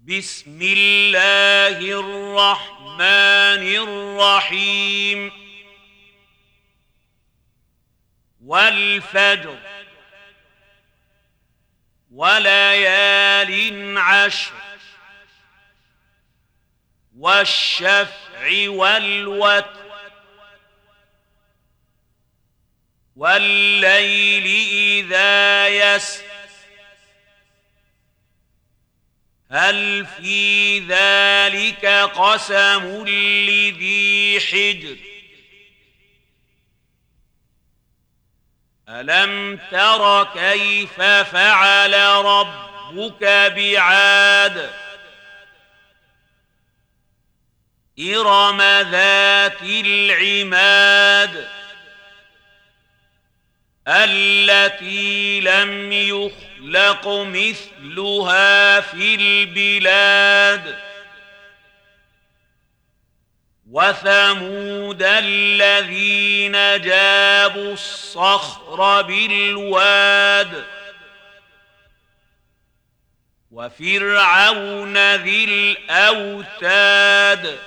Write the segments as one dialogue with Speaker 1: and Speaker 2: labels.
Speaker 1: بسم الله الرحمن الرحيم والفجر وليال عشر والشفع والوتر والليل إذا يسر هل في ذلك قسم لذي حجر ألم تر كيف فعل ربك بعاد إرم ذات العماد التي لم يخلق مثلها في البلاد وثمود الذين جابوا الصخر بالواد وفرعون ذي الأوتاد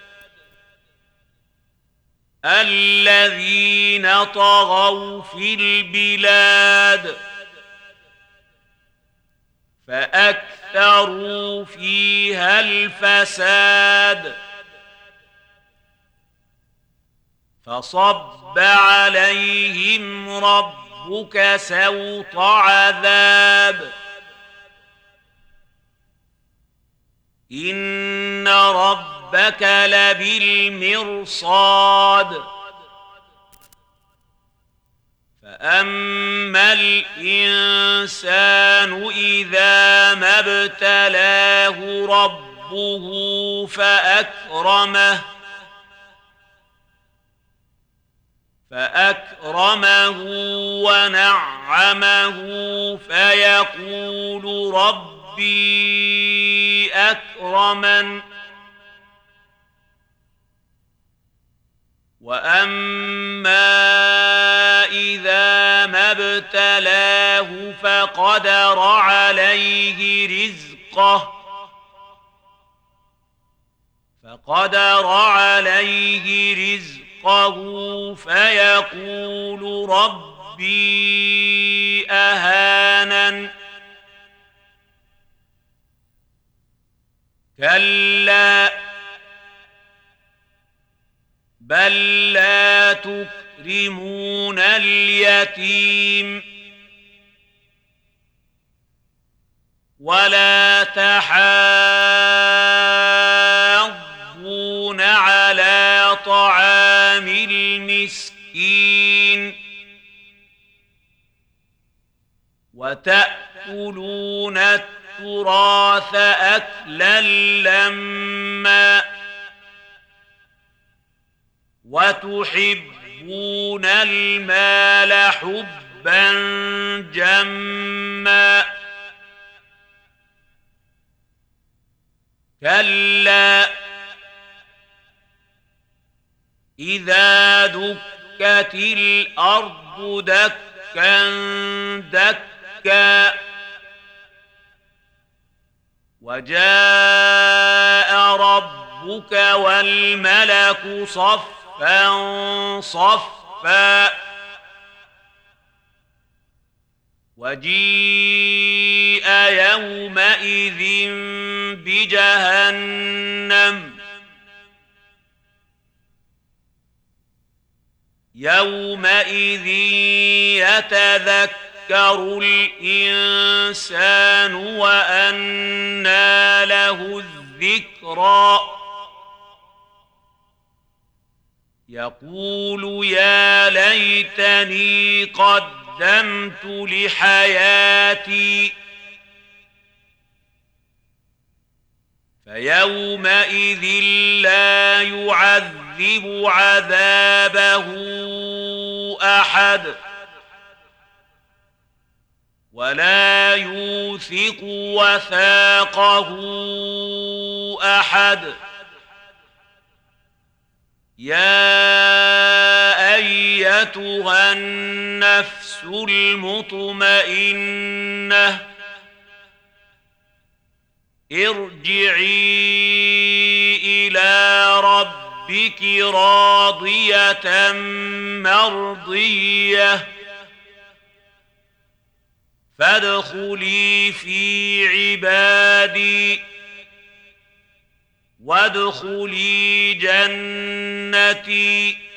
Speaker 1: الذين طغوا في البلاد فأكثروا فيها الفساد فصب عليهم ربك سوط عذاب إن ربك لبالمرصاد فأما الإنسان إذا ما ابتلاه ربه فأكرمه ونعمه فيقول ربي أكرمن وأما إذا ما ابتلاه فقدر عليه رزقه فيقول ربي أهانن كلا بل لا تكرمون اليتيم ولا تحاضون على طعام المسكين وتأكلون التراث أكلا لما وتحبون المال حبا جما كلا إذا دكت الأرض دكا دكا وجاء ربك والملك صفا صفا وجيء يومئذ بجهنم يومئذ يتذكر الإنسان وأنى له الذكرى يقول يا ليتني قدمت لحياتي فيومئذ لا يعذب عذابه أحد ولا يوثق وثاقه أحد يا أيتها النفس المطمئنة ارجعي إلى ربك راضية مرضية فادخلي في عبادي وادخلي جنتي